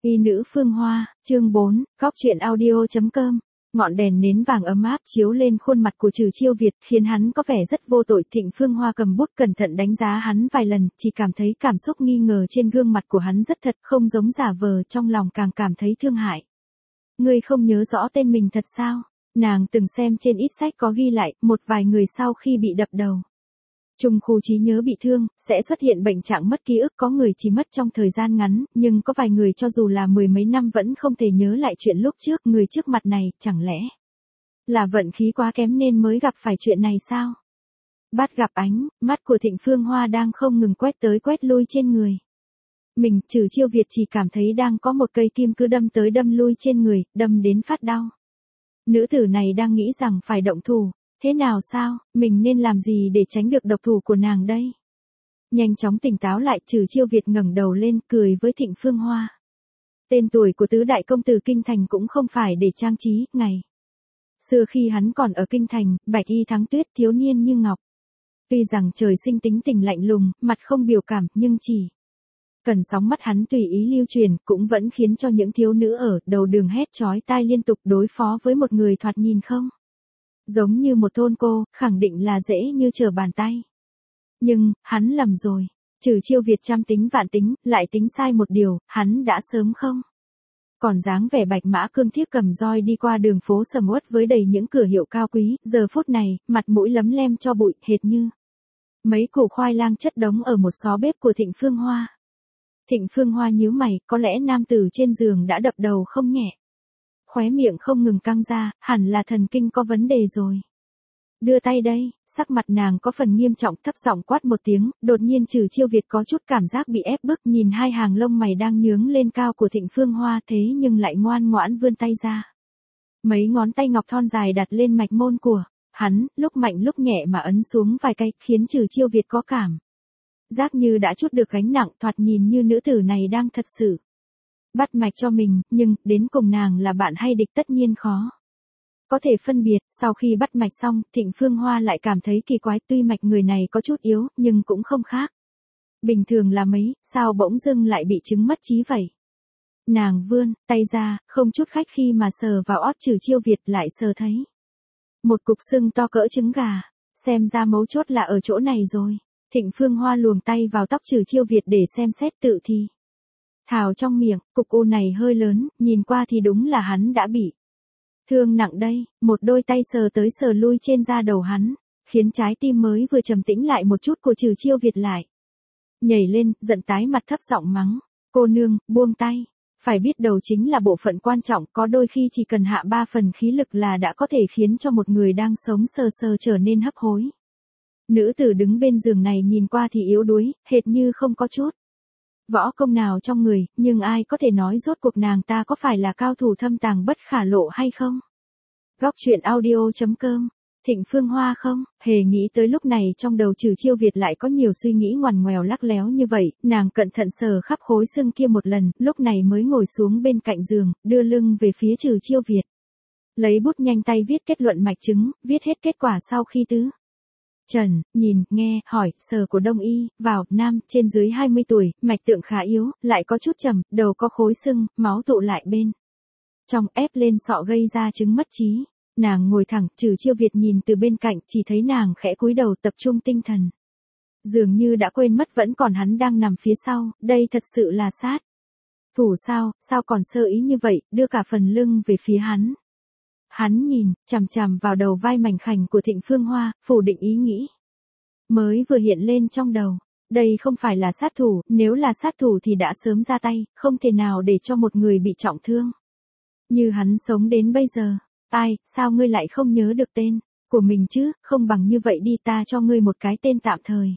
Y nữ Phương Hoa, chương 4, góc truyện audio.com. Ngọn đèn nến vàng ấm áp chiếu lên khuôn mặt của Trừ Chiêu Việt, khiến hắn có vẻ rất vô tội. Thịnh Phương Hoa cầm bút cẩn thận đánh giá hắn vài lần, chỉ cảm thấy cảm xúc nghi ngờ trên gương mặt của hắn rất thật, không giống giả vờ, trong lòng càng cảm thấy thương hại. Ngươi không nhớ rõ tên mình thật sao? Nàng từng xem trên ít sách có ghi lại, một vài người sau khi bị đập đầu trùng khu trí nhớ bị thương, sẽ xuất hiện bệnh trạng mất ký ức, có người chỉ mất trong thời gian ngắn, nhưng có vài người cho dù là mười mấy năm vẫn không thể nhớ lại chuyện lúc trước. Người trước mặt này, chẳng lẽ là vận khí quá kém nên mới gặp phải chuyện này sao? Bắt gặp ánh mắt của Thịnh Phương Hoa đang không ngừng quét tới quét lui trên người mình, Trừ Chiêu Việt chỉ cảm thấy đang có một cây kim cứ đâm tới đâm lui trên người, đâm đến phát đau. Nữ tử này đang nghĩ rằng phải động thủ. Thế nào sao, mình nên làm gì để tránh được độc thủ của nàng đây? Nhanh chóng tỉnh táo lại, Trừ Chiêu Việt ngẩng đầu lên, cười với Thịnh Phương Hoa. Tên tuổi của tứ đại công tử Kinh Thành cũng không phải để trang trí. Ngày xưa khi hắn còn ở Kinh Thành, bạch y thắng tuyết, thiếu niên như ngọc. Tuy rằng trời sinh tính tình lạnh lùng, mặt không biểu cảm, nhưng chỉ cần sóng mắt hắn tùy ý lưu truyền, cũng vẫn khiến cho những thiếu nữ ở đầu đường hét chói tai liên tục. Đối phó với một người thoạt nhìn không giống như một thôn cô, khẳng định là dễ như trở bàn tay. Nhưng, hắn lầm rồi. Trừ Chiêu Việt trăm tính vạn tính, lại tính sai một điều, hắn đã sớm không còn dáng vẻ bạch mã cương thiếp cầm roi đi qua đường phố sầm uất với đầy những cửa hiệu cao quý. Giờ phút này, mặt mũi lấm lem cho bụi, hệt như mấy củ khoai lang chất đống ở một xó bếp của Thịnh Phương Hoa. Thịnh Phương Hoa nhíu mày, có lẽ nam tử trên giường đã đập đầu không nhẹ. Khóe miệng không ngừng căng ra, hẳn là thần kinh có vấn đề rồi. Đưa tay đây, sắc mặt nàng có phần nghiêm trọng, thấp giọng quát một tiếng. Đột nhiên Trừ Chiêu Việt có chút cảm giác bị ép bức, nhìn hai hàng lông mày đang nhướng lên cao của Thịnh Phương Hoa, thế nhưng lại ngoan ngoãn vươn tay ra. Mấy ngón tay ngọc thon dài đặt lên mạch môn của hắn, lúc mạnh lúc nhẹ mà ấn xuống vài cái, khiến Trừ Chiêu Việt có cảm giác như đã trút được gánh nặng. Thoạt nhìn như nữ tử này đang thật sự bắt mạch cho mình, nhưng đến cùng nàng là bạn hay địch tất nhiên khó có thể phân biệt. Sau khi bắt mạch xong, Thịnh Phương Hoa lại cảm thấy kỳ quái, tuy mạch người này có chút yếu, nhưng cũng không khác bình thường là mấy, sao bỗng dưng lại bị chứng mất trí vậy? Nàng vươn tay ra, không chút khách khi mà sờ vào ót Trừ Chiêu Việt, lại sờ thấy một cục sưng to cỡ trứng gà. Xem ra mấu chốt là ở chỗ này rồi. Thịnh Phương Hoa luồn tay vào tóc Trừ Chiêu Việt để xem xét, tự thì thào trong miệng, cục u này hơi lớn, nhìn qua thì đúng là hắn đã bị thương nặng đây. Một đôi tay sờ tới sờ lui trên da đầu hắn, khiến trái tim mới vừa trầm tĩnh lại một chút của Trừ Chiêu Việt lại nhảy lên, giận tái mặt, thấp giọng mắng. Cô nương, buông tay. Phải biết đầu chính là bộ phận quan trọng, có đôi khi chỉ cần hạ 3 phần khí lực là đã có thể khiến cho một người đang sống sờ sờ trở nên hấp hối. Nữ tử đứng bên giường này nhìn qua thì yếu đuối, hệt như không có chút võ công nào trong người, nhưng ai có thể nói rốt cuộc nàng ta có phải là cao thủ thâm tàng bất khả lộ hay không? Góc truyện audio.com. Thịnh Phương Hoa không hề nghĩ tới lúc này trong đầu Trừ Chiêu Việt lại có nhiều suy nghĩ ngoằn ngoèo lắc léo như vậy. Nàng cẩn thận sờ khắp khối xương kia một lần, lúc này mới ngồi xuống bên cạnh giường, đưa lưng về phía Trừ Chiêu Việt. Lấy bút nhanh tay viết kết luận mạch chứng, viết hết kết quả sau khi tứ trần, nhìn, nghe, hỏi, sờ của đông y, vào, nam, trên dưới 20 tuổi, mạch tượng khá yếu, lại có chút trầm, đầu có khối sưng, máu tụ lại bên trong, ép lên sọ gây ra chứng mất trí. Nàng ngồi thẳng, Trừ Chiêu Việt nhìn từ bên cạnh, chỉ thấy nàng khẽ cúi đầu tập trung tinh thần. Dường như đã quên mất vẫn còn hắn đang nằm phía sau, đây thật sự là sát thủ sao còn sơ ý như vậy, đưa cả phần lưng về phía hắn. Hắn nhìn chằm chằm vào đầu vai mảnh khảnh của Thịnh Phương Hoa, phủ định ý nghĩ mới vừa hiện lên trong đầu. Đây không phải là sát thủ, nếu là sát thủ thì đã sớm ra tay, không thể nào để cho một người bị trọng thương như hắn sống đến bây giờ. Ai, sao ngươi lại không nhớ được tên của mình chứ? Không bằng như vậy đi, ta cho ngươi một cái tên tạm thời.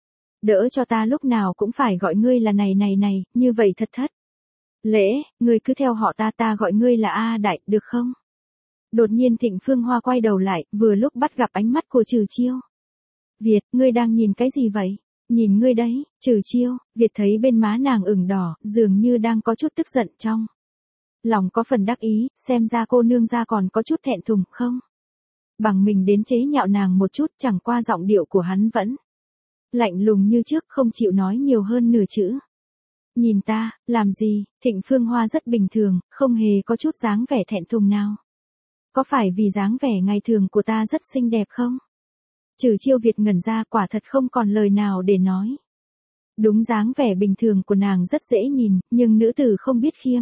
Đỡ cho ta lúc nào cũng phải gọi ngươi là này, như vậy thật thất lễ, ngươi cứ theo họ ta gọi ngươi là A Đại, được không? Đột nhiên Thịnh Phương Hoa quay đầu lại, vừa lúc bắt gặp ánh mắt của Trừ Chiêu Việt. Ngươi đang nhìn cái gì vậy? Nhìn ngươi đấy. Trừ Chiêu Việt thấy bên má nàng ửng đỏ, dường như đang có chút tức giận, trong lòng có phần đắc ý, xem ra cô nương ra còn có chút thẹn thùng, không bằng mình đến chế nhạo nàng một chút. Chẳng qua giọng điệu của hắn vẫn lạnh lùng như trước, không chịu nói nhiều hơn nửa chữ. Nhìn ta, làm gì, Thịnh Phương Hoa rất bình thường, không hề có chút dáng vẻ thẹn thùng nào. Có phải vì dáng vẻ ngày thường của ta rất xinh đẹp không? Trừ Chiêu Việt ngẩn ra, quả thật không còn lời nào để nói. Đúng, dáng vẻ bình thường của nàng rất dễ nhìn, nhưng nữ tử không biết khiêm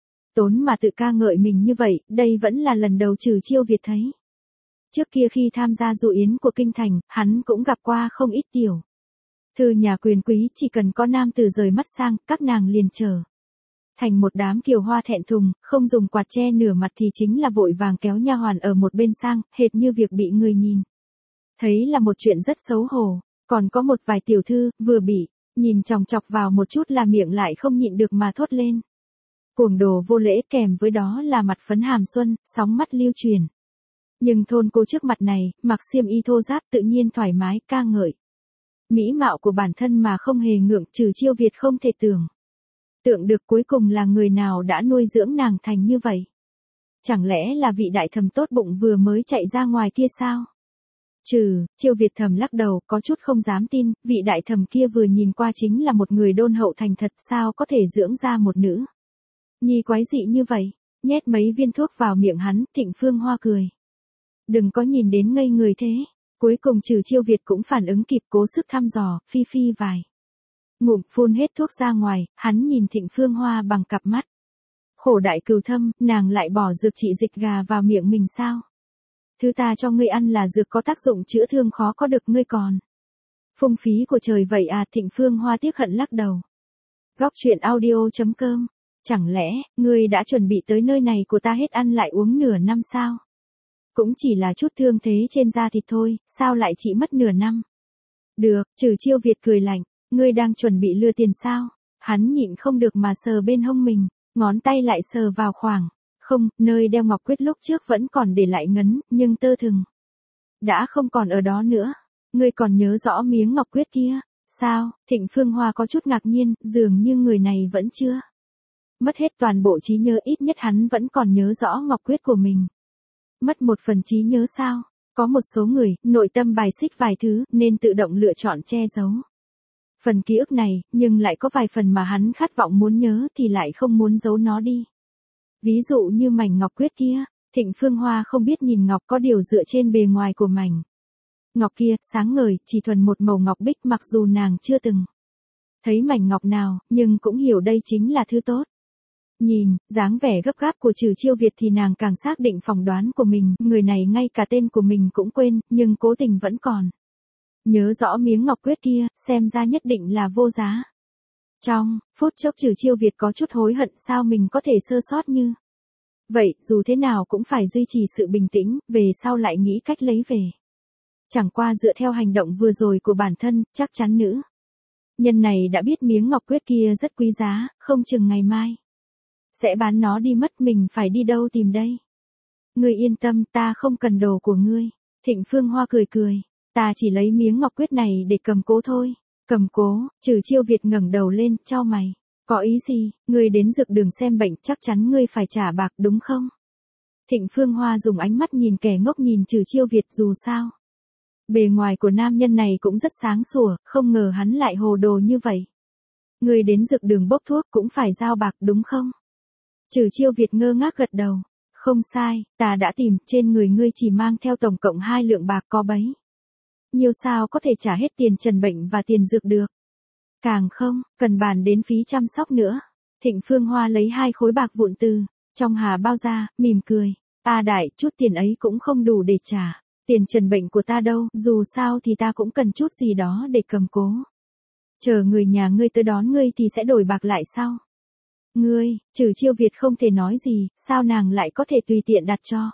tốn mà tự ca ngợi mình như vậy, đây vẫn là lần đầu Trừ Chiêu Việt thấy. Trước kia khi tham gia dụ yến của kinh thành, hắn cũng gặp qua không ít tiểu thư nhà quyền quý, chỉ cần có nam tử rời mắt sang, các nàng liền trở thành một đám kiều hoa thẹn thùng, không dùng quạt che nửa mặt thì chính là vội vàng kéo nha hoàn ở một bên sang, hệt như việc bị người nhìn thấy là một chuyện rất xấu hổ. Còn có một vài tiểu thư, vừa bị nhìn chòng chọc vào một chút là miệng lại không nhịn được mà thốt lên cuồng đồ vô lễ, kèm với đó là mặt phấn hàm xuân, sóng mắt lưu truyền. Nhưng thôn cô trước mặt này, mặc xiêm y thô ráp tự nhiên thoải mái ca ngợi mỹ mạo của bản thân mà không hề ngượng. Trừ Chiêu Việt không thể tưởng tượng được cuối cùng là người nào đã nuôi dưỡng nàng thành như vậy. Chẳng lẽ là vị đại thẩm tốt bụng vừa mới chạy ra ngoài kia sao? Trừ Chiêu Việt thầm lắc đầu, có chút không dám tin, vị đại thẩm kia vừa nhìn qua chính là một người đôn hậu thành thật, sao có thể dưỡng ra một nữ nhi quái dị như vậy. Nhét mấy viên thuốc vào miệng hắn, Thịnh Phương Hoa cười. Đừng có nhìn đến ngây người thế. Cuối cùng Trừ Chiêu Việt cũng phản ứng kịp, cố sức thăm dò, phi phi vài ngụm phun hết thuốc ra ngoài, hắn nhìn Thịnh Phương Hoa bằng cặp mắt khổ đại cừu thâm, nàng lại bỏ dược trị dịch gà vào miệng mình sao? Thứ ta cho ngươi ăn là dược có tác dụng chữa thương khó có được, ngươi còn phung phí của trời vậy à? Thịnh Phương Hoa tiếc hận lắc đầu. Góc truyện audio.com. Chẳng lẽ, ngươi đã chuẩn bị tới nơi này của ta hết ăn lại uống nửa năm sao? Cũng chỉ là chút thương thế trên da thịt thôi, sao lại chỉ mất nửa năm? Được, Trừ Chiêu Việt cười lạnh, ngươi đang chuẩn bị lừa tiền sao? Hắn nhịn không được mà sờ bên hông mình, ngón tay lại sờ vào khoảng không, nơi đeo ngọc quyết lúc trước vẫn còn để lại ngấn, nhưng tơ thừng đã không còn ở đó nữa. Ngươi còn nhớ rõ miếng ngọc quyết kia? Sao? Thịnh Phương Hoa có chút ngạc nhiên, dường như người này vẫn chưa mất hết toàn bộ trí nhớ, ít nhất hắn vẫn còn nhớ rõ ngọc quyết của mình. Mất một phần trí nhớ sao? Có một số người, nội tâm bài xích vài thứ, nên tự động lựa chọn che giấu phần ký ức này, nhưng lại có vài phần mà hắn khát vọng muốn nhớ thì lại không muốn giấu nó đi. Ví dụ như mảnh ngọc quyết kia, Thịnh Phương Hoa không biết nhìn ngọc có điều dựa trên bề ngoài của mảnh ngọc kia, sáng ngời, chỉ thuần một màu ngọc bích, mặc dù nàng chưa từng thấy mảnh ngọc nào, nhưng cũng hiểu đây chính là thứ tốt. Nhìn dáng vẻ gấp gáp của Trừ Chiêu Việt thì nàng càng xác định phỏng đoán của mình, người này ngay cả tên của mình cũng quên, nhưng cố tình vẫn còn nhớ rõ miếng ngọc quyết kia, xem ra nhất định là vô giá. Trong phút chốc Trừ Chiêu Việt có chút hối hận, sao mình có thể sơ sót như vậy, dù thế nào cũng phải duy trì sự bình tĩnh, về sau lại nghĩ cách lấy về. Chẳng qua dựa theo hành động vừa rồi của bản thân, chắc chắn nữ nhân này đã biết miếng ngọc quyết kia rất quý giá, không chừng ngày mai sẽ bán nó đi mất, mình phải đi đâu tìm đây? Ngươi yên tâm, ta không cần đồ của ngươi. Thịnh Phương Hoa cười cười, ta chỉ lấy miếng ngọc quyết này để cầm cố thôi. Cầm cố? Trừ Chiêu Việt ngẩng đầu lên, chau mày. Có ý gì? Ngươi đến dược đường xem bệnh, chắc chắn ngươi phải trả bạc đúng không? Thịnh Phương Hoa dùng ánh mắt nhìn kẻ ngốc nhìn Trừ Chiêu Việt, dù sao bề ngoài của nam nhân này cũng rất sáng sủa, không ngờ hắn lại hồ đồ như vậy. Ngươi đến dược đường bốc thuốc cũng phải giao bạc đúng không? Trừ Chiêu Việt ngơ ngác gật đầu. Không sai, ta đã tìm, trên người ngươi chỉ mang theo tổng cộng 2 lượng bạc, có bấy nhiều sao có thể trả hết tiền trần bệnh và tiền dược được. Càng không, cần bàn đến phí chăm sóc nữa. Thịnh Phương Hoa lấy 2 khối bạc vụn từ trong hà bao ra, mỉm cười. A đại, chút tiền ấy cũng không đủ để trả tiền trần bệnh của ta đâu, dù sao thì ta cũng cần chút gì đó để cầm cố. Chờ người nhà ngươi tới đón ngươi thì sẽ đổi bạc lại sau. Ngươi, Trừ Chiêu Việt không thể nói gì, sao nàng lại có thể tùy tiện đặt cho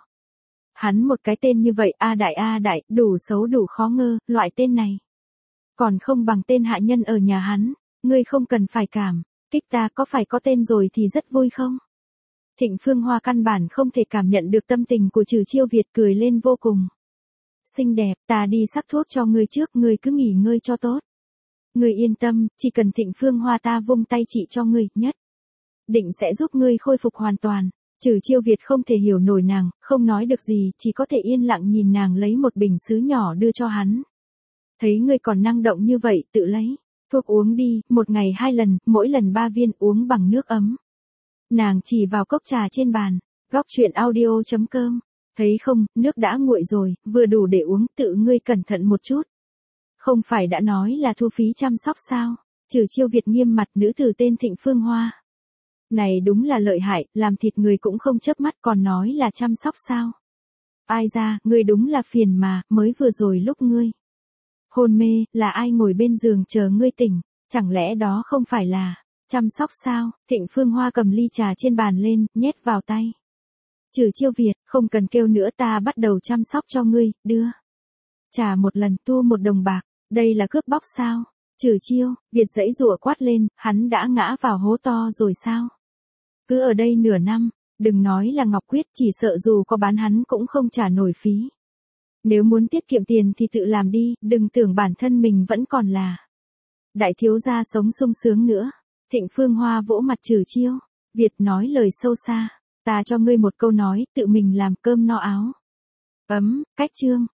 hắn một cái tên như vậy? A đại, đủ xấu đủ khó ngơ, loại tên này còn không bằng tên hạ nhân ở nhà hắn. Ngươi không cần phải cảm kích ta, có phải có tên rồi thì rất vui không? Thịnh Phương Hoa căn bản không thể cảm nhận được tâm tình của Trừ Chiêu Việt, cười lên vô cùng xinh đẹp. Ta đi sắc thuốc cho ngươi trước, ngươi cứ nghỉ ngơi cho tốt. Ngươi yên tâm, chỉ cần Thịnh Phương Hoa ta vung tay trị cho ngươi, nhất định sẽ giúp ngươi khôi phục hoàn toàn. Trừ Chiêu Việt không thể hiểu nổi nàng, không nói được gì, chỉ có thể yên lặng nhìn nàng lấy một bình sứ nhỏ đưa cho hắn. Thấy ngươi còn năng động như vậy, tự lấy Thuốc uống đi, một ngày 2 lần, mỗi lần 3 viên uống bằng nước ấm. Nàng chỉ vào cốc trà trên bàn. Góc chuyện audio.com. Thấy không, nước đã nguội rồi, vừa đủ để uống, tự ngươi cẩn thận một chút. Không phải đã nói là thu phí chăm sóc sao? Trừ Chiêu Việt nghiêm mặt, nữ tử tên Thịnh Phương Hoa. Này đúng là lợi hại, làm thịt người cũng không chớp mắt, còn nói là chăm sóc sao? Ai ra, ngươi đúng là phiền mà, mới vừa rồi lúc ngươi hôn mê, là ai ngồi bên giường chờ ngươi tỉnh, chẳng lẽ đó không phải là chăm sóc sao? Thịnh Phương Hoa cầm ly trà trên bàn lên, nhét vào tay. Trừ Chiêu Việt, không cần kêu nữa, ta bắt đầu chăm sóc cho ngươi, đưa trà một lần, tua 1 đồng bạc, đây là cướp bóc sao? Trừ Chiêu Việt giãy giụa quát lên, hắn đã ngã vào hố to rồi sao? Cứ ở đây nửa năm, đừng nói là Ngọc Quyết, chỉ sợ dù có bán hắn cũng không trả nổi phí. Nếu muốn tiết kiệm tiền thì tự làm đi, đừng tưởng bản thân mình vẫn còn là đại thiếu gia sống sung sướng nữa. Thịnh Phương Hoa vỗ mặt Trừ Chiêu Việt nói lời sâu xa. Ta cho ngươi một câu nói, tự mình làm cơm no áo ấm. Cách chương.